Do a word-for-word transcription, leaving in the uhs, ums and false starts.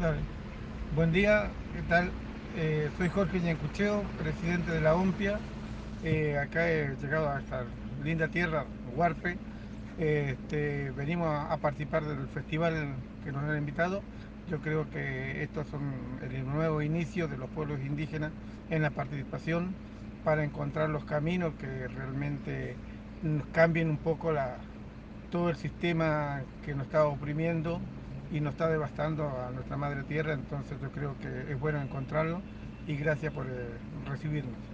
Dale. Buen día, ¿qué tal? Eh, soy Jorge Ñancucheo, presidente de la OMPIA. Eh, acá he llegado a esta linda tierra, Huarpe. Eh, este, venimos a, a participar del festival que nos han invitado. Yo creo que estos son el nuevo inicio de los pueblos indígenas en la participación para encontrar los caminos que realmente nos cambien un poco la, todo el sistema que nos está oprimiendo y nos está devastando a nuestra madre tierra. Entonces yo creo que es bueno encontrarlo y gracias por eh, recibirnos.